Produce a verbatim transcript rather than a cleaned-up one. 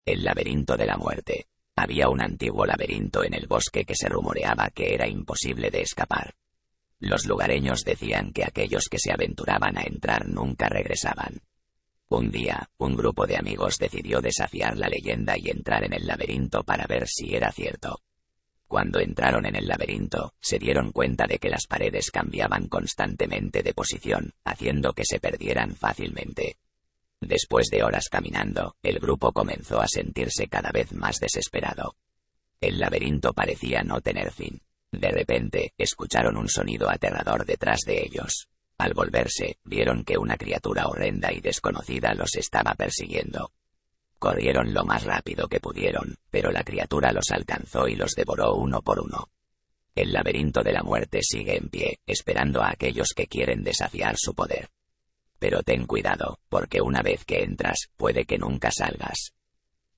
El laberinto de la muerte. Había un antiguo laberinto en el bosque que se rumoreaba que era imposible de escapar. Los lugareños decían que aquellos que se aventuraban a entrar nunca regresaban. Un día, un grupo de amigos decidió desafiar la leyenda y entrar en el laberinto para ver si era cierto. Cuando entraron en el laberinto, se dieron cuenta de que las paredes cambiaban constantemente de posición, haciendo que se perdieran fácilmente. Después de horas caminando, el grupo comenzó a sentirse cada vez más desesperado. El laberinto parecía no tener fin. De repente, escucharon un sonido aterrador detrás de ellos. Al volverse, vieron que una criatura horrenda y desconocida los estaba persiguiendo. Corrieron lo más rápido que pudieron, pero la criatura los alcanzó y los devoró uno por uno. El laberinto de la muerte sigue en pie, esperando a aquellos que quieren desafiar su poder. Pero ten cuidado, porque una vez que entras, puede que nunca salgas.